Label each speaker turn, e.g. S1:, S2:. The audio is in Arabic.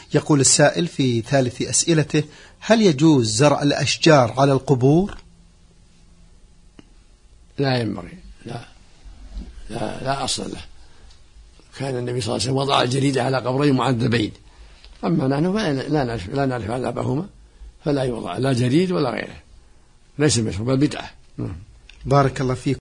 S1: يقول السائل في ثالث أسئلته: هل يجوز زرع الأشجار على القبور؟
S2: لا ينبغي، لا أصل له. كان النبي صلى الله عليه وسلم وضع الجريدة على قبرين معذبين، أما نحن لا نعرف عذابهما، فلا يوضع لا جريد ولا غيره، ليس مشروع بل بدعة.
S1: بارك الله فيك.